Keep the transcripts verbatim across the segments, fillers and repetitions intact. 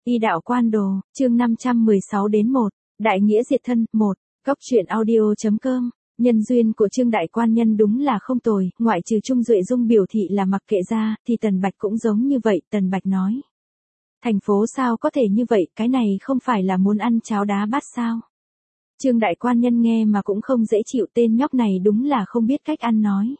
Y đạo quan đồ, chương năm trăm mười sáu đến một, Đại nghĩa diệt thân, một, Góc truyện audio.com. Nhân duyên của Trương đại quan nhân đúng là không tồi, ngoại trừ Trung Duệ Dung biểu thị là mặc kệ ra, thì Tần Bạch cũng giống như vậy, Tần Bạch nói. Thành phố sao có thể như vậy, cái này không phải là muốn ăn cháo đá bát sao? Trương đại quan nhân nghe mà cũng không dễ chịu, tên nhóc này đúng là không biết cách ăn nói.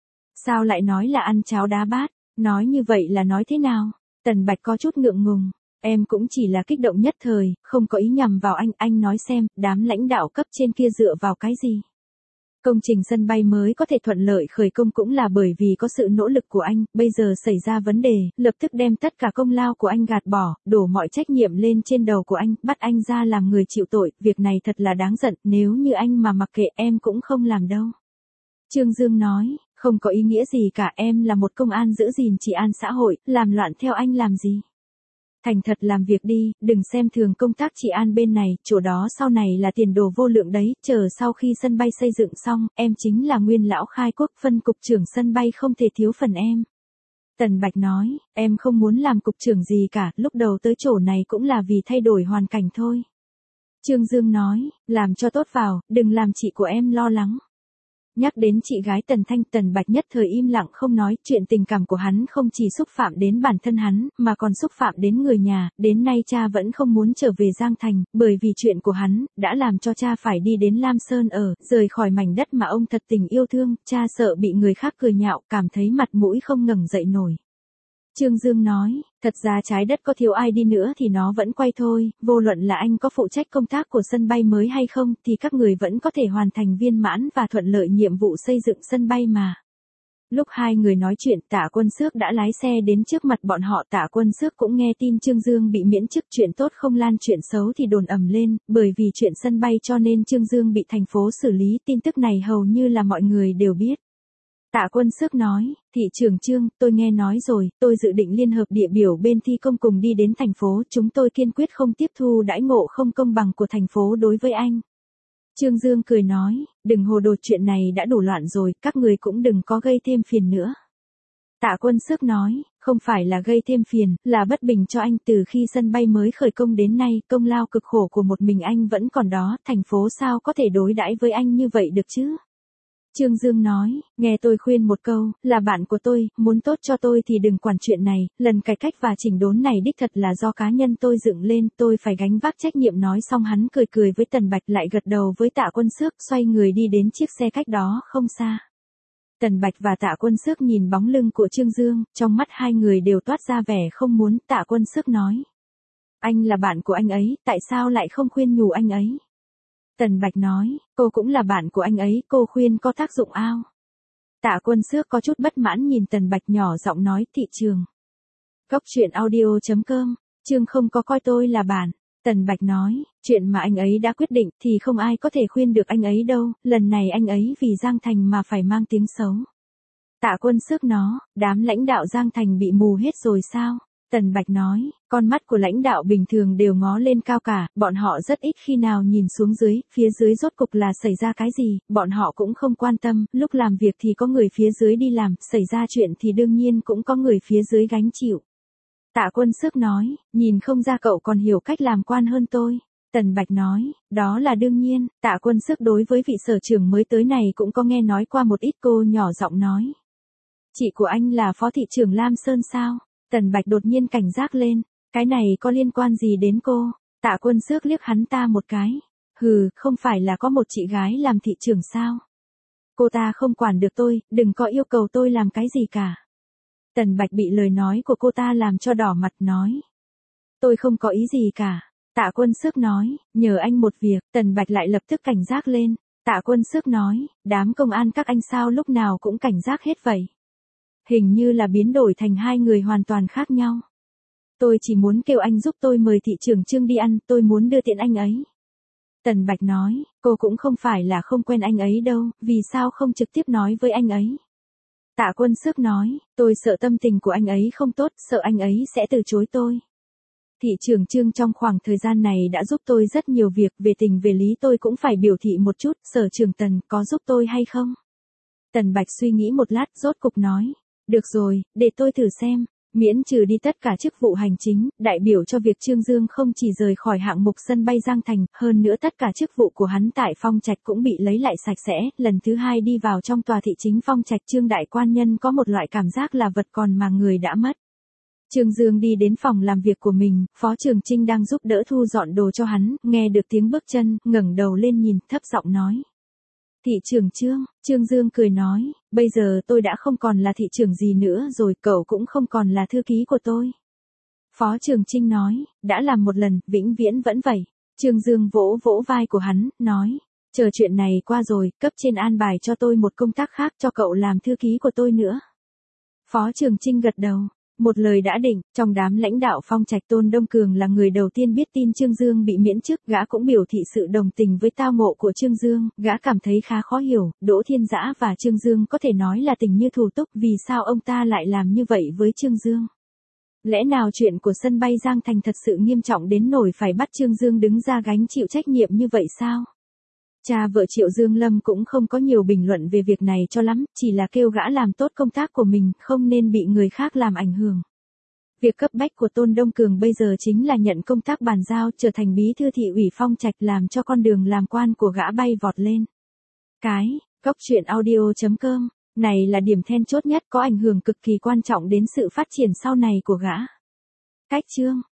Sao lại nói là ăn cháo đá bát, nói như vậy là nói thế nào? Tần Bạch có chút ngượng ngùng. Em cũng chỉ là kích động nhất thời, không có ý nhằm vào anh, anh nói xem, đám lãnh đạo cấp trên kia dựa vào cái gì? Công trình sân bay mới có thể thuận lợi khởi công cũng là bởi vì có sự nỗ lực của anh, bây giờ xảy ra vấn đề, lập tức đem tất cả công lao của anh gạt bỏ, đổ mọi trách nhiệm lên trên đầu của anh, bắt anh ra làm người chịu tội, việc này thật là đáng giận, nếu như anh mà mặc kệ em cũng không làm đâu. Trương Dương nói, không có ý nghĩa gì cả, em là một công an giữ gìn trị an xã hội, làm loạn theo anh làm gì? Thành thật làm việc đi, đừng xem thường công tác trị an bên này, chỗ đó sau này là tiền đồ vô lượng đấy, chờ sau khi sân bay xây dựng xong, em chính là nguyên lão khai quốc phân cục trưởng sân bay không thể thiếu phần em. Tần Bạch nói, em không muốn làm cục trưởng gì cả, lúc đầu tới chỗ này cũng là vì thay đổi hoàn cảnh thôi. Trương Dương nói, làm cho tốt vào, đừng làm chị của em lo lắng. Nhắc đến chị gái Tần Thanh, Tần Bạch nhất thời im lặng không nói, chuyện tình cảm của hắn không chỉ xúc phạm đến bản thân hắn, mà còn xúc phạm đến người nhà, đến nay cha vẫn không muốn trở về Giang Thành, bởi vì chuyện của hắn, đã làm cho cha phải đi đến Lam Sơn ở, rời khỏi mảnh đất mà ông thật tình yêu thương, cha sợ bị người khác cười nhạo, cảm thấy mặt mũi không ngẩng dậy nổi. Trương Dương nói, thật ra trái đất có thiếu ai đi nữa thì nó vẫn quay thôi, vô luận là anh có phụ trách công tác của sân bay mới hay không thì các người vẫn có thể hoàn thành viên mãn và thuận lợi nhiệm vụ xây dựng sân bay mà. Lúc hai người nói chuyện, Tạ Quân Xước đã lái xe đến trước mặt bọn họ, Tạ Quân Xước cũng nghe tin Trương Dương bị miễn chức, chuyện tốt không lan chuyện xấu thì đồn ầm lên, bởi vì chuyện sân bay cho nên Trương Dương bị thành phố xử lý, tin tức này hầu như là mọi người đều biết. Tạ Quân Xước nói, thị trưởng Trương, tôi nghe nói rồi, tôi dự định liên hợp địa biểu bên thi công cùng đi đến thành phố, chúng tôi kiên quyết không tiếp thu đãi ngộ không công bằng của thành phố đối với anh. Trương Dương cười nói, đừng hồ đồ, chuyện này đã đủ loạn rồi, các người cũng đừng có gây thêm phiền nữa. Tạ Quân Xước nói, không phải là gây thêm phiền, là bất bình cho anh, từ khi sân bay mới khởi công đến nay, công lao cực khổ của một mình anh vẫn còn đó, thành phố sao có thể đối đãi với anh như vậy được chứ? Trương Dương nói, nghe tôi khuyên một câu, là bạn của tôi, muốn tốt cho tôi thì đừng quản chuyện này, lần cải cách và chỉnh đốn này đích thật là do cá nhân tôi dựng lên, tôi phải gánh vác trách nhiệm. Nói xong hắn cười cười với Tần Bạch, lại gật đầu với Tạ Quân Xước, xoay người đi đến chiếc xe cách đó không xa. Tần Bạch và Tạ Quân Xước nhìn bóng lưng của Trương Dương, trong mắt hai người đều toát ra vẻ không muốn. Tạ Quân Xước nói, anh là bạn của anh ấy, tại sao lại không khuyên nhủ anh ấy? Tần Bạch nói, cô cũng là bạn của anh ấy, cô khuyên có tác dụng ao. Tạ Quân Xước có chút bất mãn nhìn Tần Bạch, nhỏ giọng nói, thị trường. Góc truyện audio.com, Trương không có coi tôi là bạn. Tần Bạch nói, chuyện mà anh ấy đã quyết định thì không ai có thể khuyên được anh ấy đâu, lần này anh ấy vì Giang Thành mà phải mang tiếng xấu. Tạ Quân Xước nó, đám lãnh đạo Giang Thành bị mù hết rồi sao? Tần Bạch nói, con mắt của lãnh đạo bình thường đều ngó lên cao cả, bọn họ rất ít khi nào nhìn xuống dưới, phía dưới rốt cục là xảy ra cái gì, bọn họ cũng không quan tâm, lúc làm việc thì có người phía dưới đi làm, xảy ra chuyện thì đương nhiên cũng có người phía dưới gánh chịu. Tạ Quân Xước nói, nhìn không ra cậu còn hiểu cách làm quan hơn tôi. Tần Bạch nói, đó là đương nhiên. Tạ Quân Xước đối với vị sở trưởng mới tới này cũng có nghe nói qua một ít, cô nhỏ giọng nói. Chị của anh là phó thị trưởng Lam Sơn sao? Tần Bạch đột nhiên cảnh giác lên, cái này có liên quan gì đến cô? Tạ Quân Xước liếc hắn ta một cái, hừ, không phải là có một chị gái làm thị trưởng sao? Cô ta không quản được tôi, đừng có yêu cầu tôi làm cái gì cả. Tần Bạch bị lời nói của cô ta làm cho đỏ mặt, nói, tôi không có ý gì cả. Tạ Quân Xước nói, nhờ anh một việc. Tần Bạch lại lập tức cảnh giác lên. Tạ Quân Xước nói, đám công an các anh sao lúc nào cũng cảnh giác hết vậy? Hình như là biến đổi thành hai người hoàn toàn khác nhau. Tôi chỉ muốn kêu anh giúp tôi mời thị trưởng Trương đi ăn, tôi muốn đưa tiện anh ấy. Tần Bạch nói, cô cũng không phải là không quen anh ấy đâu, vì sao không trực tiếp nói với anh ấy? Tạ Quân Xước nói, tôi sợ tâm tình của anh ấy không tốt, sợ anh ấy sẽ từ chối tôi. Thị trưởng Trương trong khoảng thời gian này đã giúp tôi rất nhiều việc, về tình về lý tôi cũng phải biểu thị một chút, sở trưởng Tần có giúp tôi hay không? Tần Bạch suy nghĩ một lát, rốt cục nói, được rồi, để tôi thử xem. Miễn trừ đi tất cả chức vụ hành chính, đại biểu cho việc Trương Dương không chỉ rời khỏi hạng mục sân bay Giang Thành, hơn nữa tất cả chức vụ của hắn tại Phong Trạch cũng bị lấy lại sạch sẽ. Lần thứ hai đi vào trong tòa thị chính Phong Trạch, Trương đại quan nhân có một loại cảm giác là vật còn mà người đã mất. Trương Dương đi đến phòng làm việc của mình, Phó Trường Trinh đang giúp đỡ thu dọn đồ cho hắn, nghe được tiếng bước chân, ngẩng đầu lên nhìn, thấp giọng nói. Thị trưởng Trương, Trương Dương cười nói, bây giờ tôi đã không còn là thị trưởng gì nữa rồi, cậu cũng không còn là thư ký của tôi. Phó Trường Trinh nói, đã làm một lần, vĩnh viễn vẫn vậy. Trương Dương vỗ vỗ vai của hắn, nói, chờ chuyện này qua rồi, cấp trên an bài cho tôi một công tác khác cho cậu làm thư ký của tôi nữa. Phó Trường Trinh gật đầu. Một lời đã định, trong đám lãnh đạo Phong Trạch Tôn Đông Cường là người đầu tiên biết tin Trương Dương bị miễn chức, gã cũng biểu thị sự đồng tình với tao ngộ của Trương Dương, gã cảm thấy khá khó hiểu, Đỗ Thiên Dã và Trương Dương có thể nói là tình như thủ túc, vì sao ông ta lại làm như vậy với Trương Dương? Lẽ nào chuyện của sân bay Giang Thành thật sự nghiêm trọng đến nỗi phải bắt Trương Dương đứng ra gánh chịu trách nhiệm như vậy sao? Cha vợ Triệu Dương Lâm cũng không có nhiều bình luận về việc này cho lắm, chỉ là kêu gã làm tốt công tác của mình, không nên bị người khác làm ảnh hưởng. Việc cấp bách của Tôn Đông Cường bây giờ chính là nhận công tác bàn giao, trở thành bí thư thị ủy Phong Trạch, làm cho con đường làm quan của gã bay vọt lên. Cái, Cốc truyện audio chấm com, này là điểm then chốt nhất, có ảnh hưởng cực kỳ quan trọng đến sự phát triển sau này của gã. Cách chương